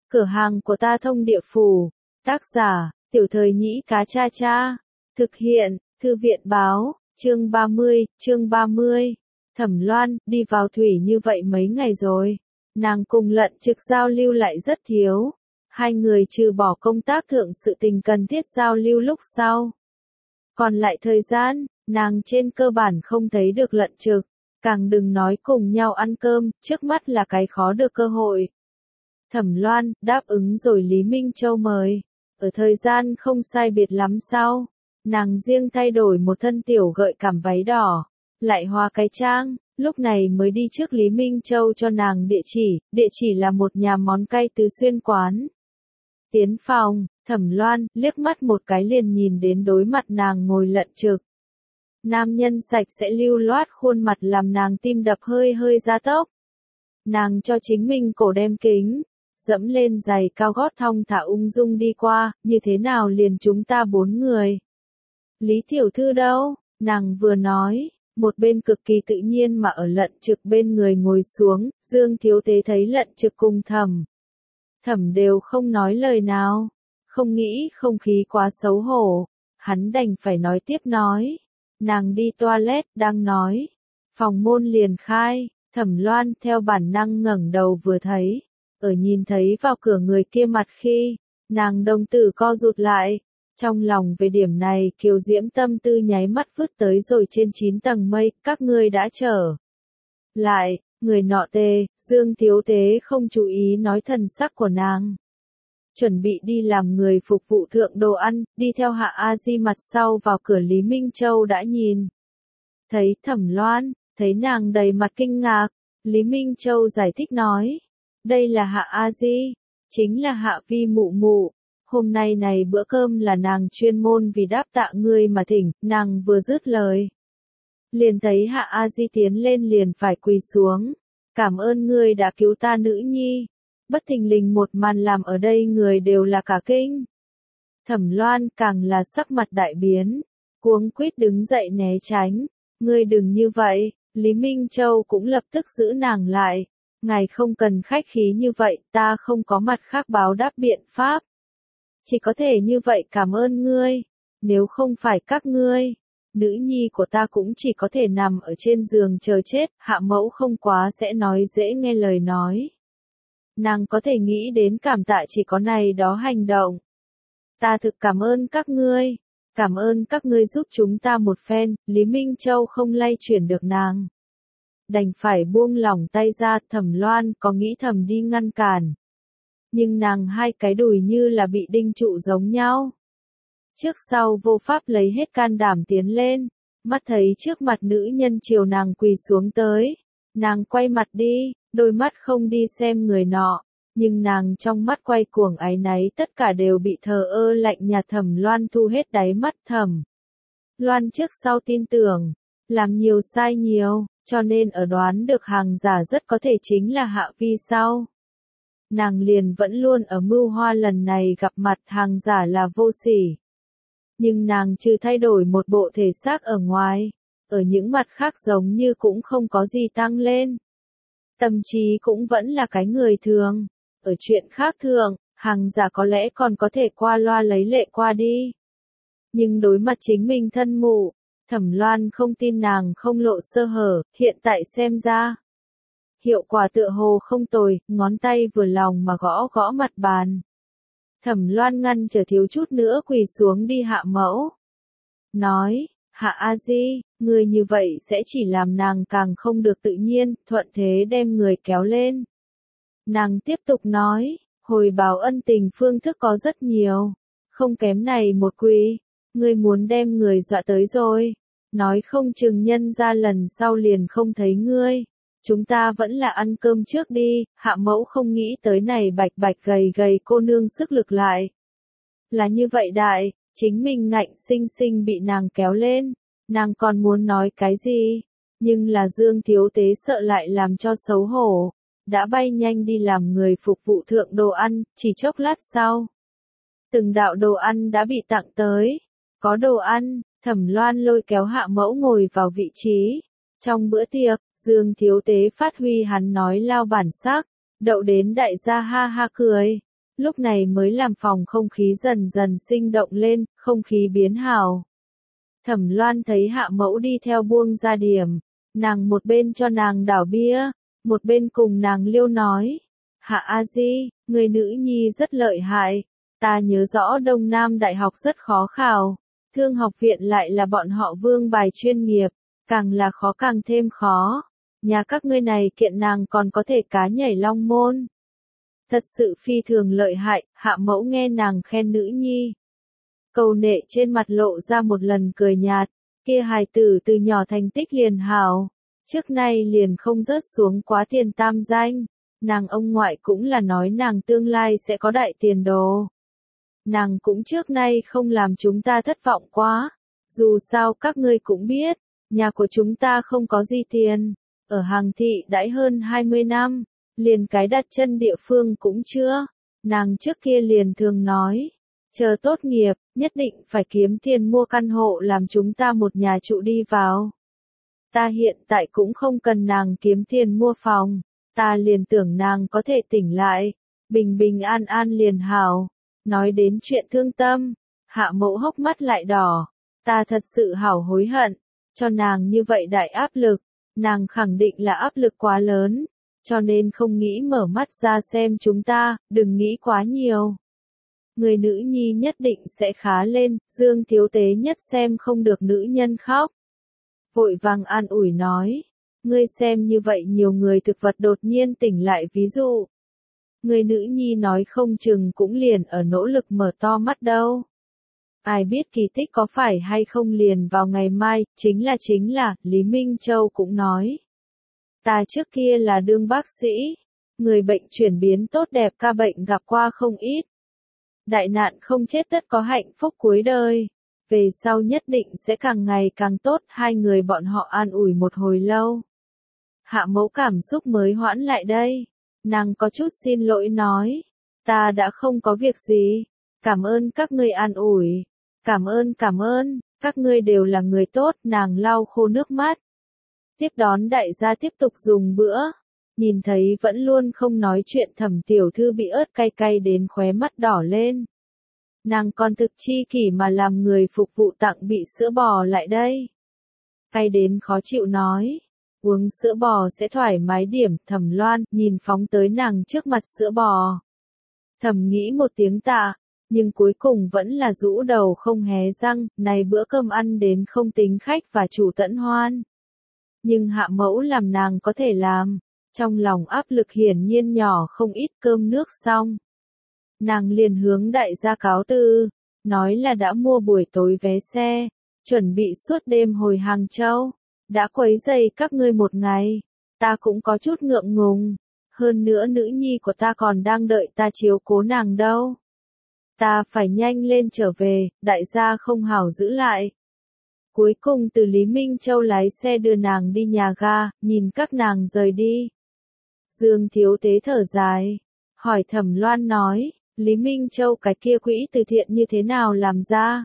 Cửa hàng của ta thông địa phủ. Tác giả, Tiểu Thời Nhĩ Cá Cha Cha. Thực hiện, Thư viện báo, chương 30. Thẩm Loan, đi vào thủy như vậy mấy ngày rồi. Nàng cùng Lận Trực giao lưu lại rất thiếu. Hai người trừ bỏ công tác thượng sự tình cần thiết giao lưu lúc sau. Còn lại thời gian, nàng trên cơ bản không thấy được Lận Trực. Càng đừng nói cùng nhau ăn cơm, trước mắt là cái khó được cơ hội. Thẩm Loan, đáp ứng rồi Lý Minh Châu mời. Ở thời gian không sai biệt lắm sau, nàng riêng thay đổi một thân tiểu gợi cảm váy đỏ, lại hóa cái trang, lúc này mới đi trước Lý Minh Châu cho nàng địa chỉ là một nhà món cay Tứ Xuyên quán. Tiến phòng, Thẩm Loan, liếc mắt một cái liền nhìn đến đối mặt nàng ngồi Lận Trực. Nam nhân sạch sẽ lưu loát khuôn mặt làm nàng tim đập hơi gia tốc. Nàng cho chính mình cổ đem kính, dẫm lên giày cao gót thong thả ung dung đi qua, như thế nào liền chúng ta 4 người. Lý tiểu thư đâu? Nàng vừa nói, một bên cực kỳ tự nhiên mà ở Lận Trực bên người ngồi xuống, Dương thiếu tế thấy Lận Trực cùng Thẩm đều không nói lời nào, không nghĩ không khí quá xấu hổ, hắn đành phải nói tiếp nói. Nàng đi toilet đang nói, phòng môn liền khai, Thẩm Loan theo bản năng ngẩng đầu vừa thấy, ở nhìn thấy vào cửa người kia mặt khi, nàng đồng tử co rụt lại, trong lòng về điểm này kiều diễm tâm tư nháy mắt vứt tới rồi trên 9 tầng mây, các ngươi đã trở lại, người nọ tê, Dương thiếu tế không chú ý nói thần sắc của nàng. Chuẩn bị đi làm người phục vụ thượng đồ ăn, đi theo Hạ A Di mặt sau vào cửa Lý Minh Châu đã nhìn. Thấy Thẩm Loan, thấy nàng đầy mặt kinh ngạc, Lý Minh Châu giải thích nói. Đây là Hạ A Di, chính là Hạ Vi mụ mụ. Hôm nay này bữa cơm là nàng chuyên môn vì đáp tạ ngươi mà thỉnh, nàng vừa dứt lời. Liền thấy Hạ A Di tiến lên liền phải quỳ xuống. Cảm ơn ngươi đã cứu ta nữ nhi. Bất thình lình một màn làm ở đây người đều là cả kinh. Thẩm Loan càng là sắc mặt đại biến, cuống quýt đứng dậy né tránh. Ngươi đừng như vậy, Lý Minh Châu cũng lập tức giữ nàng lại. Ngài không cần khách khí như vậy, ta không có mặt khác báo đáp biện pháp. Chỉ có thể như vậy cảm ơn ngươi, nếu không phải các ngươi, nữ nhi của ta cũng chỉ có thể nằm ở trên giường chờ chết, Hạ mẫu không quá sẽ nói dễ nghe lời nói. Nàng có thể nghĩ đến cảm tạ chỉ có này đó hành động. Ta thực cảm ơn các ngươi giúp chúng ta một phen, Lý Minh Châu không lay chuyển được nàng. Đành phải buông lỏng tay ra, Thẩm Loan có nghĩ thầm đi ngăn cản. Nhưng nàng hai cái đùi như là bị đinh trụ giống nhau. Trước sau vô pháp lấy hết can đảm tiến lên, mắt thấy trước mặt nữ nhân chiều nàng quỳ xuống tới. Nàng quay mặt đi, đôi mắt không đi xem người nọ, nhưng nàng trong mắt quay cuồng áy náy tất cả đều bị thờ ơ lạnh nhạt Thẩm Loan thu hết đáy mắt. Thẩm Loan trước sau tin tưởng, làm nhiều sai nhiều, cho nên ở đoán được hàng giả rất có thể chính là Hạ Vi sau. Nàng liền vẫn luôn ở mưu hoa lần này gặp mặt hàng giả là vô sỉ. Nhưng nàng trừ thay đổi một bộ thể xác ở ngoài, ở những mặt khác giống như cũng không có gì tăng lên. Tâm trí cũng vẫn là cái người thường. Ở chuyện khác thường, hàng giả có lẽ còn có thể qua loa lấy lệ qua đi. Nhưng đối mặt chính mình thân mụ, Thẩm Loan không tin nàng không lộ sơ hở, hiện tại xem ra. Hiệu quả tựa hồ không tồi, ngón tay vừa lòng mà gõ mặt bàn. Thẩm Loan ngăn trở thiếu chút nữa quỳ xuống đi Hạ mẫu. Nói, Hạ A Di, người như vậy sẽ chỉ làm nàng càng không được tự nhiên, thuận thế đem người kéo lên. Nàng tiếp tục nói, hồi báo ân tình phương thức có rất nhiều, không kém này một quỳ, ngươi muốn đem người dọa tới rồi, nói không chừng nhân ra lần sau liền không thấy ngươi. Chúng ta vẫn là ăn cơm trước đi, Hạ mẫu không nghĩ tới này bạch gầy cô nương sức lực lại. Là như vậy đại, chính mình ngạnh sinh bị nàng kéo lên, nàng còn muốn nói cái gì, nhưng là Dương thiếu tế sợ lại làm cho xấu hổ, đã bay nhanh đi làm người phục vụ thượng đồ ăn, chỉ chốc lát sau. Từng đạo đồ ăn đã bị tặng tới, có đồ ăn, Thẩm Loan lôi kéo Hạ mẫu ngồi vào vị trí. Trong bữa tiệc, Dương thiếu tế phát huy hắn nói lao bản sắc, đậu đến đại gia ha ha cười. lúc này mới làm phòng không khí dần dần sinh động lên, không khí biến hào. Thẩm Loan thấy Hạ Mẫu đi theo buông ra điểm, nàng một bên cho nàng đảo bia, một bên cùng nàng liêu nói, Hạ A Di, người nữ nhi rất lợi hại, ta nhớ rõ Đông Nam Đại học rất khó khảo, Thương học viện lại là bọn họ vương bài chuyên nghiệp, càng là khó càng thêm khó, nhà các ngươi này kiện nàng còn có thể cá nhảy long môn. Thật sự phi thường lợi hại, Hạ Mẫu nghe nàng khen nữ nhi. Cầu nệ trên mặt lộ ra một lần cười nhạt, kia hài tử từ nhỏ thành tích liền hảo, trước nay liền không rớt xuống quá tiền tam danh, nàng ông ngoại cũng là nói nàng tương lai sẽ có đại tiền đồ. Nàng cũng trước nay không làm chúng ta thất vọng quá, dù sao các ngươi cũng biết, nhà của chúng ta không có gì tiền, ở Hàng Thị đãi hơn 20 năm, liền cái đặt chân địa phương cũng chưa, nàng trước kia liền thường nói. Chờ tốt nghiệp, nhất định phải kiếm tiền mua căn hộ làm chúng ta một nhà trụ đi vào. Ta hiện tại cũng không cần nàng kiếm tiền mua phòng, ta liền tưởng nàng có thể tỉnh lại, bình bình an an liền hảo. Nói đến chuyện thương tâm, Hạ Mẫu hốc mắt lại đỏ, ta thật sự hảo hối hận, cho nàng như vậy đại áp lực, nàng khẳng định là áp lực quá lớn, cho nên không nghĩ mở mắt ra xem chúng ta, đừng nghĩ quá nhiều. Người nữ nhi nhất định sẽ khá lên, Dương Thiếu Tế nhất xem không được nữ nhân khóc. Vội vàng an ủi nói, ngươi xem như vậy nhiều người thực vật đột nhiên tỉnh lại ví dụ. Người nữ nhi nói không chừng cũng liền ở nỗ lực mở to mắt đâu. Ai biết kỳ tích có phải hay không liền vào ngày mai, chính là, Lý Minh Châu cũng nói. Ta trước kia là đương bác sĩ, người bệnh chuyển biến tốt đẹp ca bệnh gặp qua không ít. Đại nạn không chết tất có hạnh phúc cuối đời, về sau nhất định sẽ càng ngày càng tốt, hai người bọn họ an ủi một hồi lâu. Hạ Mẫu cảm xúc mới hoãn lại đây, nàng có chút xin lỗi nói, ta đã không có việc gì, cảm ơn các ngươi an ủi, cảm ơn, các ngươi đều là người tốt, nàng lau khô nước mắt. Tiếp đón đại gia tiếp tục dùng bữa. Nhìn thấy vẫn luôn không nói chuyện Thẩm tiểu thư bị ớt cay cay đến khóe mắt đỏ lên. Nàng còn thực chi kỷ mà làm người phục vụ tặng bị sữa bò lại đây. Cay đến khó chịu nói. Uống sữa bò sẽ thoải mái điểm. Thẩm Loan nhìn phóng tới nàng trước mặt sữa bò. Thẩm nghĩ một tiếng tạ, nhưng cuối cùng vẫn là rũ đầu không hé răng. Này bữa cơm ăn đến không tính khách và chủ tẫn hoan. Nhưng Hạ Mẫu làm nàng có thể làm. Trong lòng áp lực hiển nhiên nhỏ không ít, cơm nước xong. Nàng liền hướng đại gia cáo từ, nói là đã mua buổi tối vé xe, chuẩn bị suốt đêm hồi Hàng Châu. Đã quấy rầy các ngươi một ngày, ta cũng có chút ngượng ngùng, hơn nữa nữ nhi của ta còn đang đợi ta chiếu cố nàng đâu. Ta phải nhanh lên trở về, đại gia không hảo giữ lại. Cuối cùng từ Lý Minh Châu lái xe đưa nàng đi nhà ga, nhìn các nàng rời đi. Dương Thiếu Tế thở dài, hỏi Thẩm Loan nói, Lý Minh Châu cái kia quỹ từ thiện như thế nào làm ra?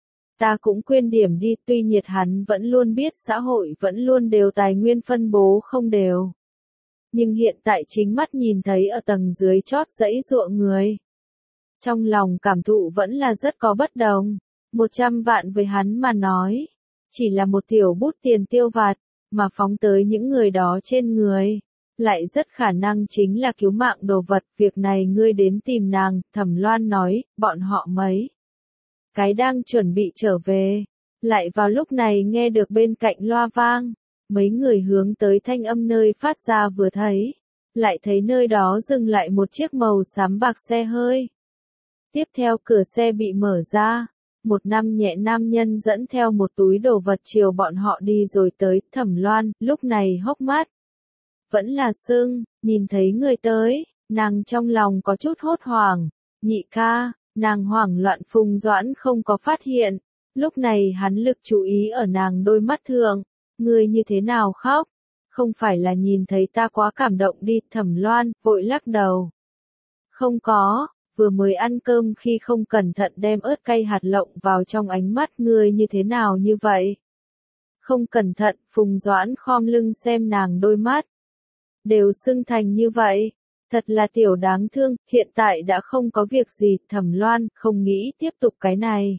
Ta cũng quyên điểm đi, tuy nhiệt hắn vẫn luôn biết xã hội vẫn luôn đều tài nguyên phân bố không đều. Nhưng hiện tại chính mắt nhìn thấy ở tầng dưới chót dãy ruộng người. Trong lòng cảm thụ vẫn là rất có bất đồng, 100 vạn với hắn mà nói, chỉ là một tiểu bút tiền tiêu vặt, mà phóng tới những người đó trên người. Lại rất khả năng chính là cứu mạng đồ vật, việc này ngươi đến tìm nàng, Thẩm Loan nói, bọn họ mấy cái đang chuẩn bị trở về, lại vào lúc này nghe được bên cạnh loa vang, mấy người hướng tới thanh âm nơi phát ra vừa thấy, lại thấy nơi đó dừng lại một chiếc màu xám bạc xe hơi. Tiếp theo cửa xe bị mở ra, một nhẹ nam nhân dẫn theo một túi đồ vật chiều bọn họ đi rồi tới, Thẩm Loan, lúc này hốc mắt vẫn là sưng, nhìn thấy người tới, nàng trong lòng có chút hốt hoảng, nhị ca, nàng hoảng loạn. Phùng Doãn không có phát hiện, lúc này hắn lực chú ý ở nàng đôi mắt thượng, người như thế nào khóc, không phải là nhìn thấy ta quá cảm động đi. Thẩm Loan vội lắc đầu, không có, vừa mới ăn cơm khi không cẩn thận đem ớt cay hạt lộng vào trong ánh mắt, người như thế nào như vậy? Không cẩn thận. Phùng Doãn khom lưng xem nàng đôi mắt đều sưng thành như vậy, Thật là tiểu đáng thương, hiện tại đã không có việc gì, Thẩm Loan không nghĩ tiếp tục cái này.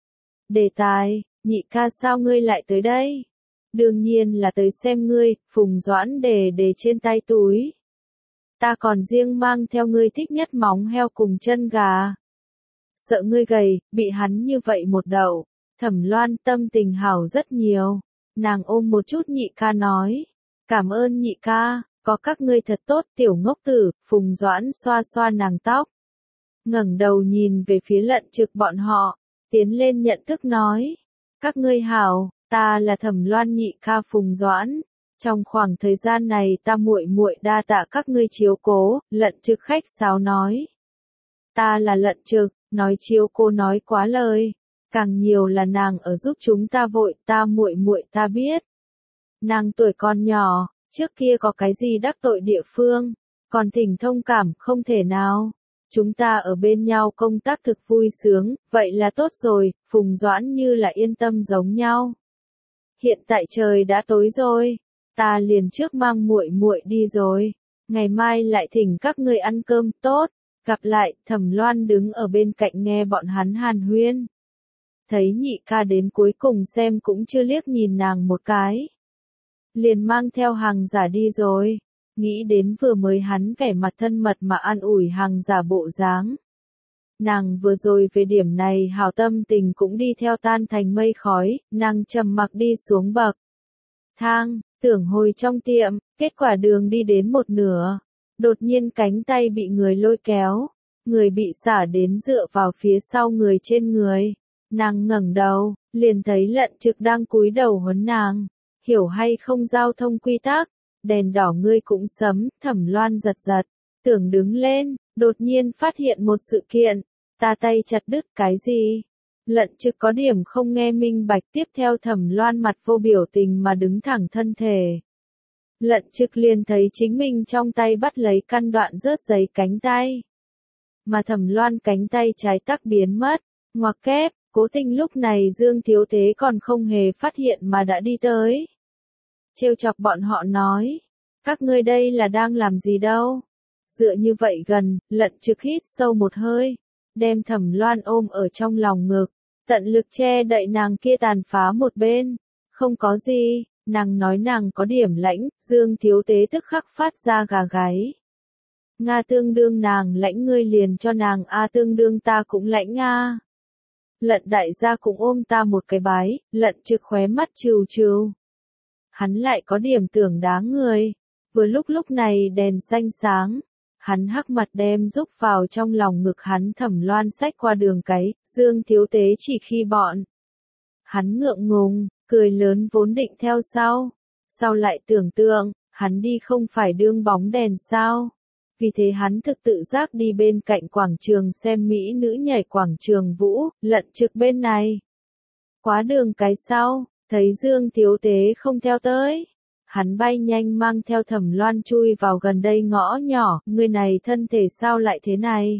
Đề tài, nhị ca sao ngươi lại tới đây? Đương nhiên là tới xem ngươi, Phùng Doãn đề trên tay túi. Ta còn riêng mang theo ngươi thích nhất móng heo cùng chân gà. Sợ ngươi gầy, bị hắn như vậy một đậu. Thẩm Loan tâm tình hảo rất nhiều. Nàng ôm một chút nhị ca nói. Cảm ơn nhị ca, có các ngươi thật tốt tiểu ngốc tử, Phùng Doãn xoa xoa nàng tóc. Ngẩng đầu nhìn về phía Lận Trực bọn họ, tiến lên nhận thức nói. Các ngươi hảo, ta là Thẩm Loan nhị ca Phùng Doãn. Trong khoảng thời gian này ta muội muội đa tạ các ngươi chiếu cố, Lận Trực khách sáo nói. Ta là Lận Trực, nói chiếu cố nói quá lời, càng nhiều là nàng ở giúp chúng ta vội, ta muội muội ta biết. Nàng tuổi còn nhỏ, trước kia có cái gì đắc tội địa phương, còn thỉnh thông cảm không thể nào. Chúng ta ở bên nhau công tác thực vui sướng, vậy là tốt rồi, Phùng Doãn như là yên tâm giống nhau. Hiện tại trời đã tối rồi, ta liền trước mang muội muội đi rồi, ngày mai lại thỉnh các ngươi ăn cơm tốt. Gặp lại, Thẩm Loan đứng ở bên cạnh nghe bọn hắn hàn huyên. Thấy nhị ca đến cuối cùng xem cũng chưa liếc nhìn nàng một cái. Liền mang theo hàng giả đi rồi. Nghĩ đến vừa mới hắn vẻ mặt thân mật mà an ủi hàng giả bộ dáng. Nàng vừa rồi về điểm này hảo tâm tình cũng đi theo tan thành mây khói, nàng trầm mặc đi xuống bậc thang, tưởng hồi trong tiệm, kết quả đường đi đến một nửa. Đột nhiên cánh tay bị người lôi kéo, người bị xả đến dựa vào phía sau người trên người. Nàng ngẩng đầu, liền thấy Lận Trực đang cúi đầu huấn nàng. Hiểu hay không giao thông quy tắc, đèn đỏ ngươi cũng sấm, Thẩm Loan giật giật, tưởng đứng lên, đột nhiên phát hiện một sự kiện, ta tay chặt đứt cái gì? Lận Trực có điểm không nghe minh bạch, tiếp theo Thẩm Loan mặt vô biểu tình mà đứng thẳng thân thể. Lận Trực liền thấy chính mình trong tay bắt lấy căn đoạn rớt giấy cánh tay. Mà Thẩm Loan cánh tay trái tắc biến mất, ngoặc kép, cố tình lúc này Dương Thiếu Tế còn không hề phát hiện mà đã đi tới. Trêu chọc bọn họ nói, các ngươi đây là đang làm gì đâu? Dựa như vậy gần, Lận Trực hít sâu một hơi, đem Thẩm Loan ôm ở trong lòng ngực, tận lực che đậy nàng kia tàn phá một bên. Không có gì. Nàng nói nàng có điểm lãnh, Dương Thiếu Tế tức khắc phát ra gà gáy. Nga tương đương nàng lãnh ngươi liền cho nàng a tương đương ta cũng lãnh a. Lận đại gia cũng ôm ta một cái bái, Lận Trực khóe mắt trừ trừ. Hắn lại có điểm tưởng đáng người. Vừa lúc này đèn xanh sáng, hắn hắc mặt đem rúc vào trong lòng ngực hắn. Thẩm Loan xách qua đường cái, Dương Thiếu Tế chỉ khi bọn. Hắn ngượng ngùng. Cười lớn vốn định theo sau lại tưởng tượng, hắn đi không phải đương bóng đèn sao. Vì thế hắn thực tự giác đi bên cạnh quảng trường xem mỹ nữ nhảy quảng trường vũ, Lận Trực bên này. Quá đường cái sau, thấy Dương Thiếu Tế không theo tới. Hắn bay nhanh mang theo Thẩm Loan chui vào gần đây ngõ nhỏ, người này thân thể sao lại thế này.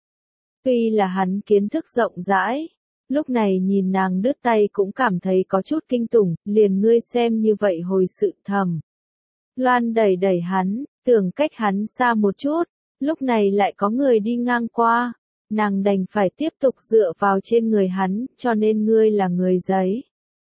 Tuy là hắn kiến thức rộng rãi. Lúc này nhìn nàng đứt tay cũng cảm thấy có chút kinh tủng, liền ngươi xem như vậy hồi sự. Thẩm Loan đẩy hắn, tưởng cách hắn xa một chút, lúc này lại có người đi ngang qua, nàng đành phải tiếp tục dựa vào trên người hắn, cho nên ngươi là người giấy.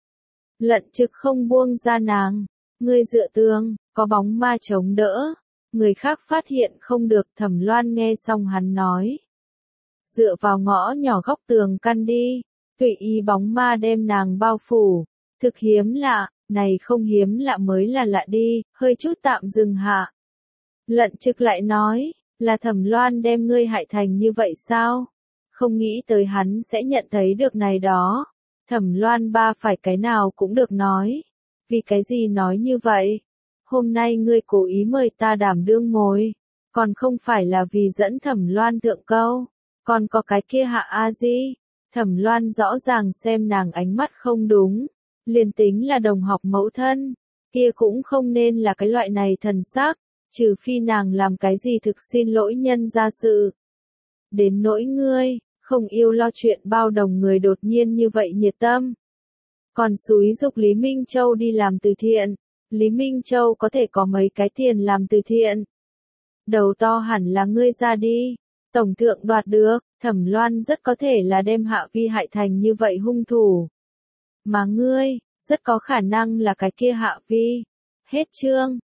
Lận Trực không buông ra nàng, ngươi dựa tường, có bóng ma chống đỡ, người khác phát hiện không được. Thẩm Loan nghe xong hắn nói, dựa vào ngõ nhỏ góc tường căn đi. Tùy ý bóng ma đem nàng bao phủ, thực hiếm lạ, này không hiếm lạ mới là lạ đi, hơi chút tạm dừng hạ. Lận Trực lại nói, là Thẩm Loan đem ngươi hại thành như vậy sao? Không nghĩ tới hắn sẽ nhận thấy được này đó. Thẩm Loan ba phải cái nào cũng được nói. Vì cái gì nói như vậy? Hôm nay ngươi cố ý mời ta đảm đương mồi, còn không phải là vì dẫn Thẩm Loan thượng câu, còn có cái kia Hạ A Di. Thẩm Loan rõ ràng xem nàng ánh mắt không đúng, liền tính là đồng học mẫu thân, kia cũng không nên là cái loại này thần sắc, trừ phi nàng làm cái gì thực xin lỗi nhân gia sự. Đến nỗi ngươi, không yêu lo chuyện bao đồng người đột nhiên như vậy nhiệt tâm. Còn xúi dục Lý Minh Châu đi làm từ thiện, Lý Minh Châu có thể có mấy cái tiền làm từ thiện. đầu to hẳn là ngươi ra đi. Tổng thượng đoạt được, Thẩm Loan rất có thể là đem Hạ Vi hại thành như vậy hung thủ. Mà ngươi, rất có khả năng là cái kia Hạ Vi. Hết chương.